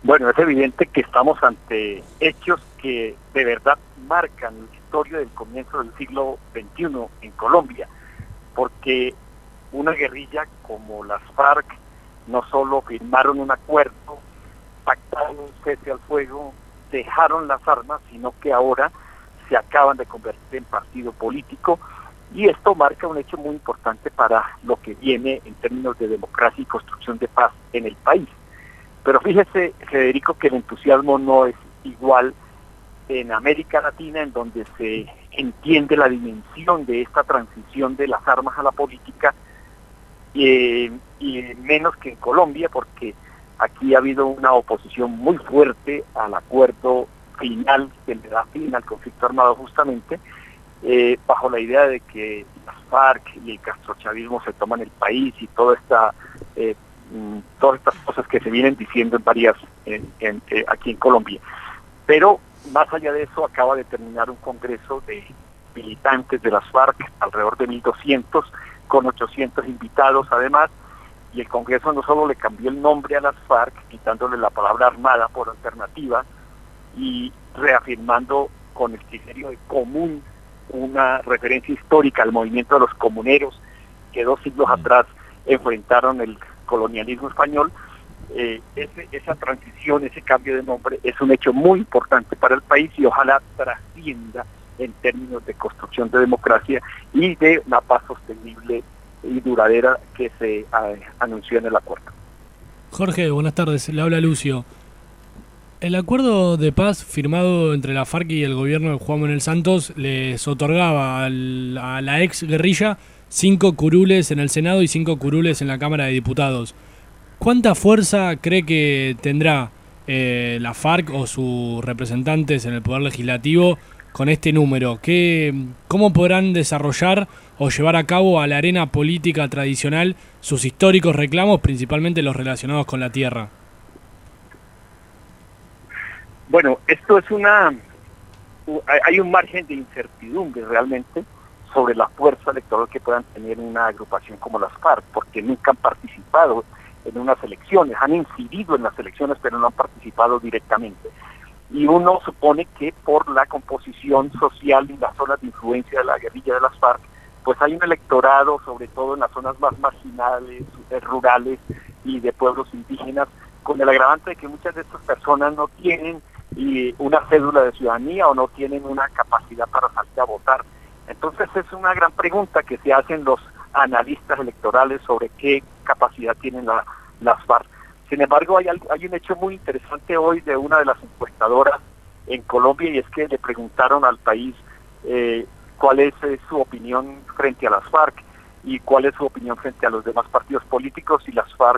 Bueno, es evidente que estamos ante hechos que de verdad marcan la historia del comienzo del siglo XXI en Colombia, porque una guerrilla como las FARC no solo firmaron un acuerdo, pactaron un cese al fuego, dejaron las armas, sino que ahora se acaban de convertir en partido político, y esto marca un hecho muy importante para lo que viene en términos de democracia y construcción de paz en el país. Pero fíjese, Federico, que el entusiasmo no es igual en América Latina, en donde se entiende la dimensión de esta transición de las armas a la política, y menos que en Colombia, porque aquí ha habido una oposición muy fuerte al acuerdo final que le da fin al conflicto armado, justamente bajo la idea de que las FARC y el castrochavismo se toman el país y todas estas cosas que se vienen diciendo en varias aquí en Colombia. Pero más allá de eso, acaba de terminar un congreso de militantes de las FARC, alrededor de 1.200, con 800 invitados además, y el congreso no solo le cambió el nombre a las FARC, quitándole la palabra armada por alternativa y reafirmando con el criterio de común una referencia histórica al movimiento de los comuneros que 2 siglos atrás enfrentaron el colonialismo español. Esa transición, ese cambio de nombre es un hecho muy importante para el país y ojalá trascienda en términos de construcción de democracia y de una paz sostenible y duradera que se anunció en el acuerdo. Jorge, buenas tardes, le habla Lucio. El acuerdo de paz firmado entre la FARC y el gobierno de Juan Manuel Santos les otorgaba a la ex guerrilla 5 curules en el Senado y 5 curules en la Cámara de Diputados. ¿Cuánta fuerza cree que tendrá la FARC o sus representantes en el Poder Legislativo con este número? ¿Cómo podrán desarrollar o llevar a cabo a la arena política tradicional sus históricos reclamos, principalmente los relacionados con la tierra? Bueno, esto es hay un margen de incertidumbre realmente sobre la fuerza electoral que puedan tener una agrupación como las FARC, porque nunca han participado en unas elecciones, han incidido en las elecciones, pero no han participado directamente. Y uno supone que por la composición social y las zonas de influencia de la guerrilla de las FARC, pues hay un electorado, sobre todo en las zonas más marginales, rurales y de pueblos indígenas, con el agravante de que muchas de estas personas no tienen una cédula de ciudadanía o no tienen una capacidad para salir a votar. Entonces es una gran pregunta que se hacen los analistas electorales sobre qué capacidad tienen las FARC. Sin embargo, hay un hecho muy interesante hoy de una de las encuestadoras en Colombia, y es que le preguntaron al país cuál es su opinión frente a las FARC y cuál es su opinión frente a los demás partidos políticos, y las FARC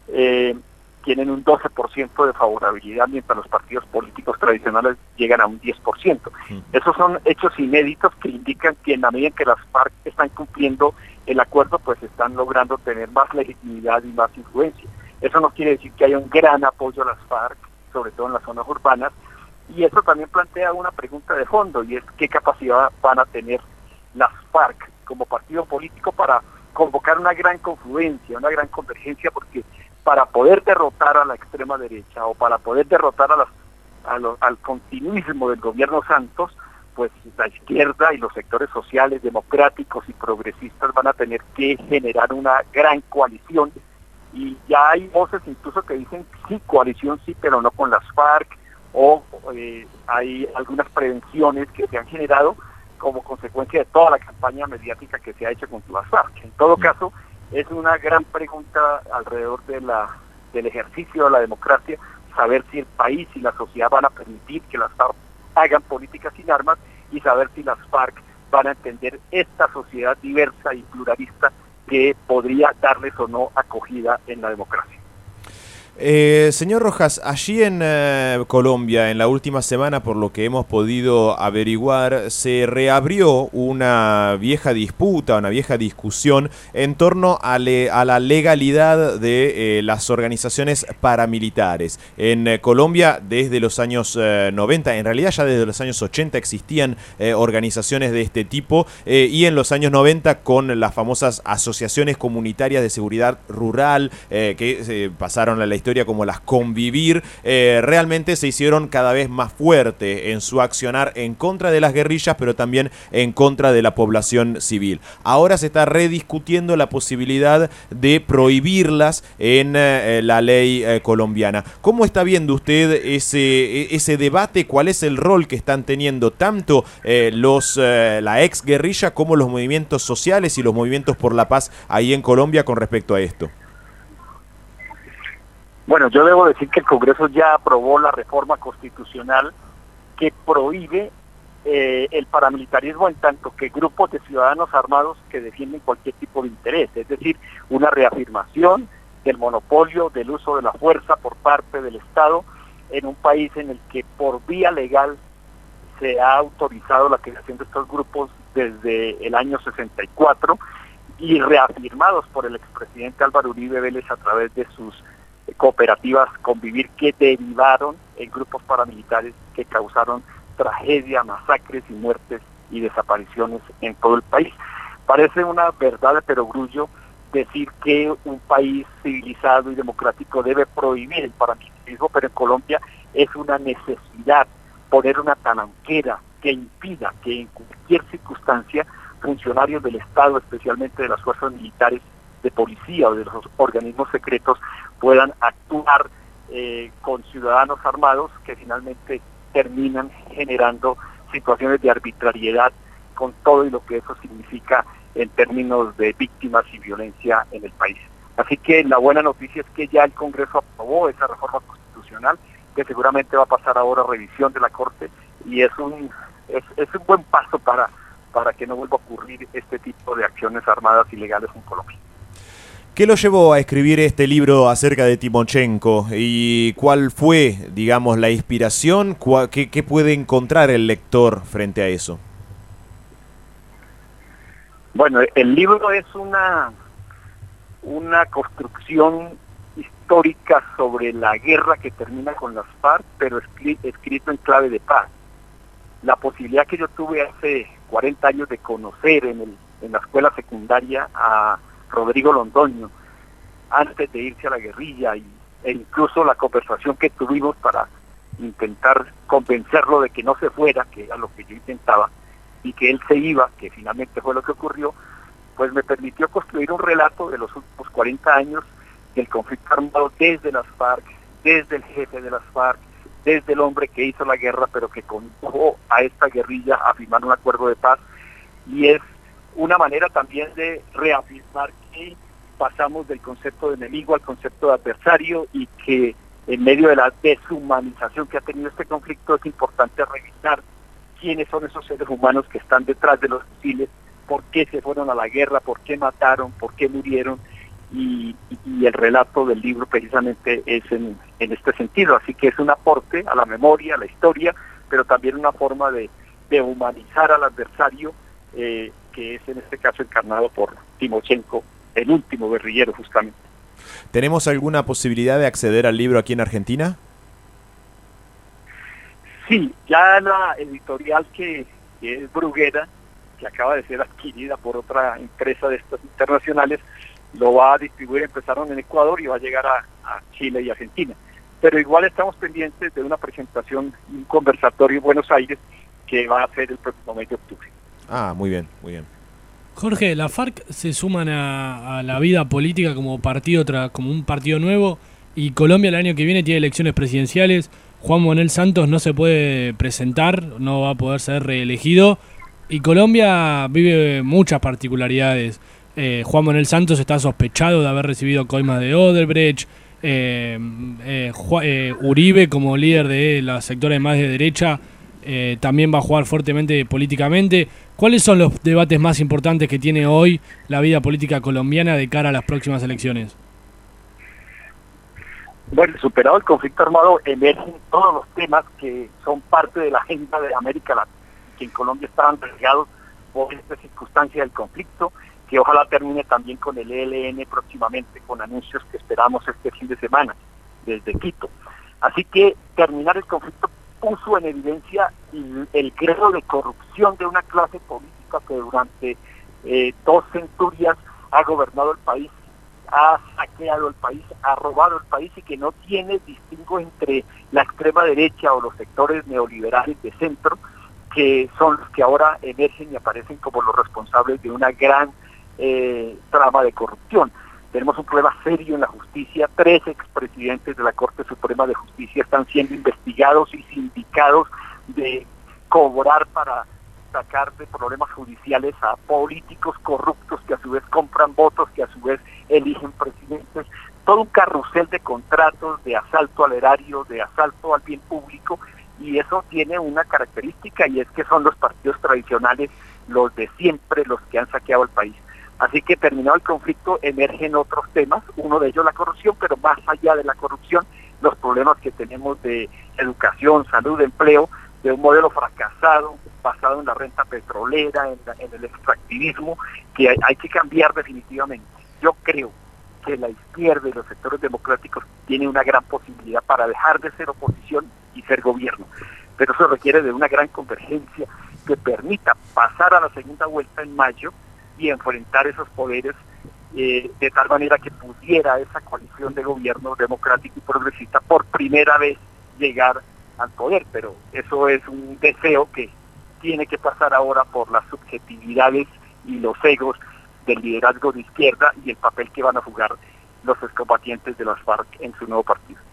tienen un 12% de favorabilidad, mientras los partidos políticos tradicionales llegan a un 10%. Esos son hechos inéditos que indican que en la medida en que las FARC están cumpliendo el acuerdo, pues están logrando tener más legitimidad y más influencia. Eso no quiere decir que haya un gran apoyo a las FARC, sobre todo en las zonas urbanas, y eso también plantea una pregunta de fondo, y es qué capacidad van a tener las FARC como partido político para convocar una gran confluencia, una gran convergencia, porque para poder derrotar a la extrema derecha o para poder derrotar al continuismo del gobierno Santos, pues la izquierda y los sectores sociales, democráticos y progresistas van a tener que generar una gran coalición, y ya hay voces incluso que dicen sí, coalición sí, pero no con las FARC, o hay algunas prevenciones que se han generado como consecuencia de toda la campaña mediática que se ha hecho contra las FARC. En todo caso, es una gran pregunta alrededor del ejercicio de la democracia, saber si el país y la sociedad van a permitir que las FARC hagan políticas sin armas, y saber si las FARC van a entender esta sociedad diversa y pluralista que podría darles o no acogida en la democracia. Señor Rojas, allí en Colombia, en la última semana, por lo que hemos podido averiguar, se reabrió una vieja disputa, una vieja discusión en torno a la legalidad de las organizaciones paramilitares. En Colombia, desde los años 90, en realidad ya desde los años 80 existían organizaciones de este tipo, y en los años 90 con las famosas asociaciones comunitarias de seguridad rural que pasaron a la historia como las Convivir, realmente se hicieron cada vez más fuertes en su accionar en contra de las guerrillas, pero también en contra de la población civil. Ahora se está rediscutiendo la posibilidad de prohibirlas en la ley colombiana. ¿Cómo está viendo usted ese debate? ¿Cuál es el rol que están teniendo tanto la ex guerrilla como los movimientos sociales y los movimientos por la paz ahí en Colombia con respecto a esto? Bueno, yo debo decir que el Congreso ya aprobó la reforma constitucional que prohíbe el paramilitarismo en tanto que grupos de ciudadanos armados que defienden cualquier tipo de interés, es decir, una reafirmación del monopolio del uso de la fuerza por parte del Estado en un país en el que por vía legal se ha autorizado la creación de estos grupos desde el año 64 y reafirmados por el expresidente Álvaro Uribe Vélez a través de sus cooperativas Convivir, que derivaron en grupos paramilitares que causaron tragedia, masacres y muertes y desapariciones en todo el país. Parece una verdad de perogrullo decir que un país civilizado y democrático debe prohibir el paramilitarismo, pero en Colombia es una necesidad poner una talanquera que impida que en cualquier circunstancia funcionarios del Estado, especialmente de las fuerzas militares, de policía o de los organismos secretos, puedan actuar con ciudadanos armados que finalmente terminan generando situaciones de arbitrariedad con todo y lo que eso significa en términos de víctimas y violencia en el país. Así que la buena noticia es que ya el Congreso aprobó esa reforma constitucional, que seguramente va a pasar ahora a revisión de la Corte, y es un buen paso para que no vuelva a ocurrir este tipo de acciones armadas ilegales en Colombia. ¿Qué lo llevó a escribir este libro acerca de Timochenko y cuál fue, digamos, la inspiración? ¿Qué puede encontrar el lector frente a eso? Bueno, el libro es una construcción histórica sobre la guerra que termina con las FARC, pero escrito en clave de paz. La posibilidad que yo tuve hace 40 años de conocer en la escuela secundaria a Rodrigo Londoño, antes de irse a la guerrilla, e incluso la conversación que tuvimos para intentar convencerlo de que no se fuera, que era lo que yo intentaba, y que él se iba, que finalmente fue lo que ocurrió, pues me permitió construir un relato de los últimos 40 años del conflicto armado desde las FARC, desde el jefe de las FARC, desde el hombre que hizo la guerra, pero que condujo a esta guerrilla a firmar un acuerdo de paz, y es una manera también de reafirmar que pasamos del concepto de enemigo al concepto de adversario, y que en medio de la deshumanización que ha tenido este conflicto es importante revisar quiénes son esos seres humanos que están detrás de los fusiles, por qué se fueron a la guerra, por qué mataron, por qué murieron, y el relato del libro precisamente es en este sentido. Así que es un aporte a la memoria, a la historia, pero también una forma de humanizar al adversario, que es en este caso encarnado por Timochenko, el último guerrillero justamente. ¿Tenemos alguna posibilidad de acceder al libro aquí en Argentina? Sí, ya la editorial que es Bruguera, que acaba de ser adquirida por otra empresa de estas internacionales, lo va a distribuir. Empezaron en Ecuador y va a llegar a Chile y Argentina. Pero igual estamos pendientes de una presentación, un conversatorio en Buenos Aires que va a ser el próximo mes de octubre. Ah, muy bien, muy bien. Jorge, ¿la FARC se suman a la vida política como como un partido nuevo? Y Colombia el año que viene tiene elecciones presidenciales. Juan Manuel Santos no se puede presentar, no va a poder ser reelegido. Y Colombia vive muchas particularidades. Juan Manuel Santos está sospechado de haber recibido coimas de Odebrecht. Uribe, como líder de los sectores más de derecha, también va a jugar fuertemente políticamente. ¿Cuáles son los debates más importantes que tiene hoy la vida política colombiana de cara a las próximas elecciones? Bueno, superado el conflicto armado, emergen todos los temas que son parte de la agenda de América Latina, que en Colombia estaban regados por esta circunstancia del conflicto, que ojalá termine también con el ELN próximamente, con anuncios que esperamos este fin de semana desde Quito. Así que terminar el conflicto puso en evidencia el grado de corrupción de una clase política que durante 2 centurias ha gobernado el país ha saqueado el país, ha robado el país y que no tiene distingo entre la extrema derecha o los sectores neoliberales de centro, que son los que ahora emergen y aparecen como los responsables de una gran trama de corrupción. Tenemos un problema serio en la justicia. 3 expresidentes de la Corte Suprema de Justicia están siendo investigados y sindicados de cobrar para sacar de problemas judiciales a políticos corruptos que a su vez compran votos, que a su vez eligen presidentes. Todo un carrusel de contratos, de asalto al erario, de asalto al bien público, y eso tiene una característica, y es que son los partidos tradicionales, los de siempre, los que han saqueado el país. Así que terminado el conflicto emergen otros temas, uno de ellos la corrupción, pero más allá de la corrupción, los problemas que tenemos de educación, salud, empleo, de un modelo fracasado, basado en la renta petrolera, en el extractivismo, que hay que cambiar definitivamente. Yo creo que la izquierda y los sectores democráticos tienen una gran posibilidad para dejar de ser oposición y ser gobierno, pero eso requiere de una gran convergencia que permita pasar a la segunda vuelta en mayo y enfrentar esos poderes de tal manera que pudiera esa coalición de gobierno democrático y progresista por primera vez llegar al poder, pero eso es un deseo que tiene que pasar ahora por las subjetividades y los egos del liderazgo de izquierda y el papel que van a jugar los excombatientes de las FARC en su nuevo partido.